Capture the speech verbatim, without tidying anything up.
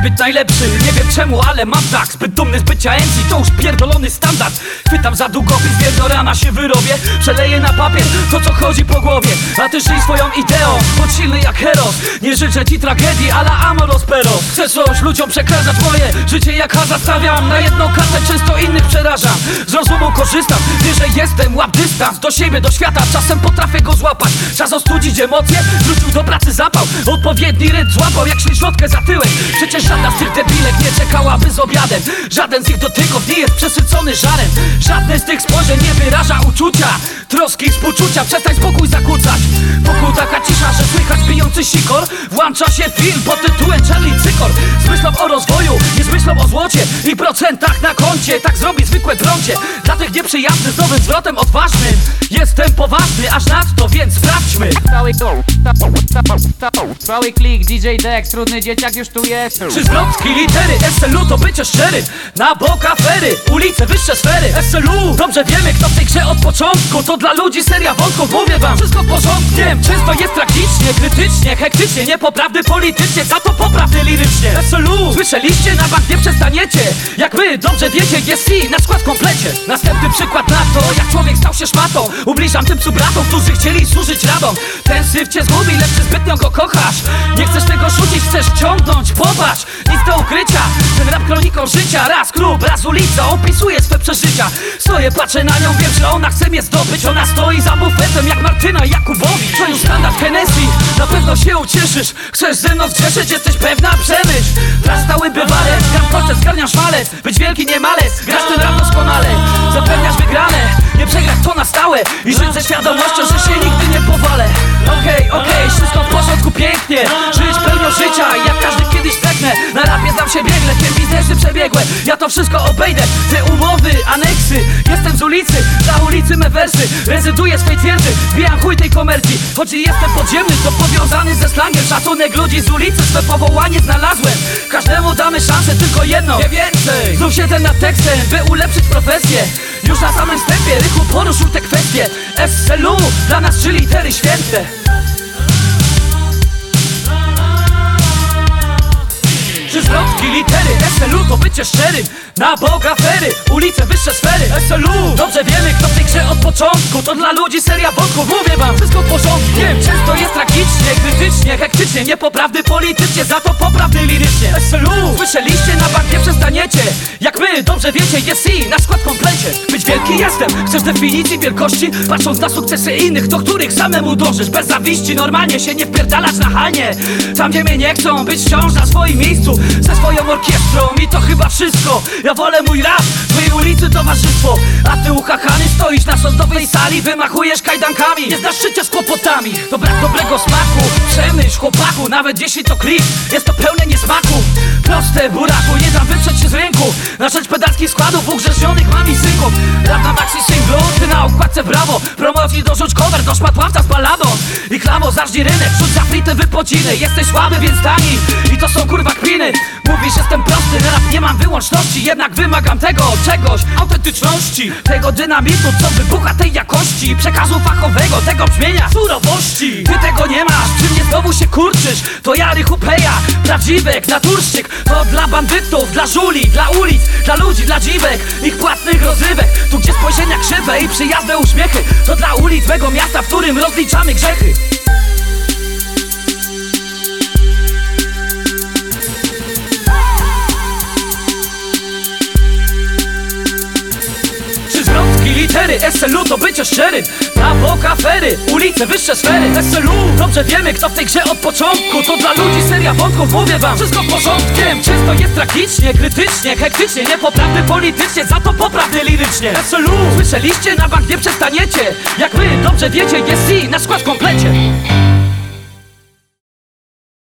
być najlepszy. Nie wiem czemu, ale mam tak, zbyt dumny z bycia M C, to już pierdolony standard. Chwytam za długopis, wiem do rana się wyrobię. Przeleję na papier to co chodzi po głowie. A ty żyj swoją ideą, bądź silny jak heros. Nie życzę ci tragedii, ale amoros peros. Chcę coś ludziom przekazać moje życie jak hazard. Stawiam na jedną kartę, często innych przerażam. Z rozumu korzystam, wiesz, że jestem, łap dystans do siebie, do świata. Czasem potrafię go złapać, czas ostudzić emocje, wrócił do pracy zapał. Odpowiedni rytm złapał jak śliczotkę za tyłem. Przecież żadna z tych debilek nie czekałaby z obiadem. Żaden z ich dotyków nie jest przesycony żarem. Żadne z tych spojrzeń nie wyraża uczucia, troski, współczucia, przestań spokój zakłócać. Wokół taka cisza, że słychać bijący sikor. Włącza się film pod tytułem Charlie Cykor. Z myślą o rozwoju, nie z myślą o złocie i procentach na koncie. Tak zrobi zwykłe prącie. Dla tych nieprzyjaznych z nowym zwrotem odważnym. Jestem poważny, aż nadto, więc sprawdźmy. Cały Cały klik, D J Dex, trudny dzieciak już tu jest. Czy zwrotki, litery, S L U to bycie szczery. Na bok afery, ulice, wyższe sfery. S L U, dobrze wiemy kto w tej grze od początku. To dla ludzi seria wątków, mówię wam, wszystko w porządku. Wiem, często jest tragicznie, krytycznie, hektycznie, niepoprawny politycznie, za to poprawny lirycznie. S L U, słyszeliście? Na bank nie przestaniecie. Jak wy dobrze wiecie, jest C na skład w komplecie. Następny przykład na to, jak człowiek stał się szmatą. Ubliżam tym bratom, którzy chcieli służyć radom. Ten syf cię zgubi, lecz ty zbytnio go kochasz. Nie chcesz tego rzucić, chcesz ciągnąć, popatrz. Nic do ukrycia, ten rap kroniką życia. Raz klub, raz ulica, opisuje swe przeżycia. Stoję, patrzę na nią, wiem, że ona chce mnie zdobyć. Ona stoi za bufetem jak Martyna Jakubowicz. To już standard Hennessy, na pewno się ucieszysz. Chcesz ze mną zgrzeszyć, jesteś pewna, przemyśl. Raz stały bywalec, gram kolce, zgarniasz malec. Być wielki nie malec, grasz ten rap doskonale. Zapewniasz wygrane, nie przegrać to na stałe. I żyć ze świadomością, że się nigdy nie powalę. Okej, okay, okej, okay, wszystko w porządku, pięknie. Żyć pełnią życia, jak każdy kiedyś pragnę. Na rapie znam się biegle, wiem biznesy przebiegłe. Ja to wszystko obejdę, te umowy, aneksy. Jestem z ulicy, dla ulicy me wersy. Rezyduję swej twierdzy, zbijam chuj tej komercji. Choć jestem podziemny, to powiązany ze slangiem. Szacunek ludzi z ulicy, swe powołanie znalazłem. Każdemu damy szansę, tylko jedną, nie więcej. Znów siedzę nad tekstem, by ulepszyć profesję. Już na samym wstępie Rychu poruszył te kwestie. S L U dla nas trzy litery święte. Czy zwrotki, litery, S L U to bycie szczerym. Na bok afery, ulice, wyższe sfery. S L U, dobrze wiemy kto w tej grze od początku. To dla ludzi seria wątków, mówię wam, wszystko w porządku. Wiem, często jest tragicznie, krytycznie, hektycznie, niepoprawny politycznie, za to poprawny lirycznie. S L U, słyszeliście? Na bank nie przestaniecie. Jak my, dobrze wiecie, jest C na skład w komplecie. Być wielki jestem, chcesz definicji wielkości? Patrząc na sukcesy innych, do których samemu dążysz. Bez zawiści, normalnie się nie wpierdalać nachalnie. Tam gdzie mnie nie chcą, być wciąż na swoim miejscu. Ze swoją orkiestrą i to chyba wszystko. Ja wolę mój rap, twojej ulicy towarzystwo. A ty uchachany stoisz na sądowej sali, wymachujesz kajdankami. Nie znasz życia z kłopotami, to brak dobrego smaku. Przemyśl chłopaku, nawet jeśli to klip, jest to pełne niesmaku. Proste buraku, nie dam wyprzeć się z rynku. Na rzecz pedackich składów ugrzecznionych mam i synków. Rap na maxi singlu, ty na okładce brawo. Promocji dorzuć cover, do szmatławca z balladą. I klamo, zacznij rynek, rzuć za frite wypociny. Jesteś słaby, więc tani, i to są kurwa kpiny. Mówisz, jestem prosty, na rap nie mam wyłączności. Jednak wymagam tego, czegoś, autentyczności. Tego dynamitu, co wybucha tej jakości. Przekazu fachowego, tego brzmienia, surowości. Ty tego nie masz, przy mnie znowu się kurczysz. To ja Rychu Peja, prawdziwek, naturszczyk. To dla bandytów, dla żuli, dla ulic, dla ludzi, dla dziwek, ich płatnych rozrywek. Tu gdzie spojrzenia krzywe i przyjazne uśmiechy. To dla ulic mego miasta, w którym rozliczamy grzechy. Litery, S L U to bycie szczerym. Na bok afery, ulice, wyższe sfery. S L U, dobrze wiemy kto w tej grze od początku. To dla ludzi seria wątków, mówię wam, wszystko w porządku. Wiem, często jest tragicznie, krytycznie, hektycznie, niepoprawny politycznie, za to poprawny lirycznie. S L U, słyszeliście? Na bank nie przestaniecie. Jak wy dobrze wiecie, jest C na skład w komplecie.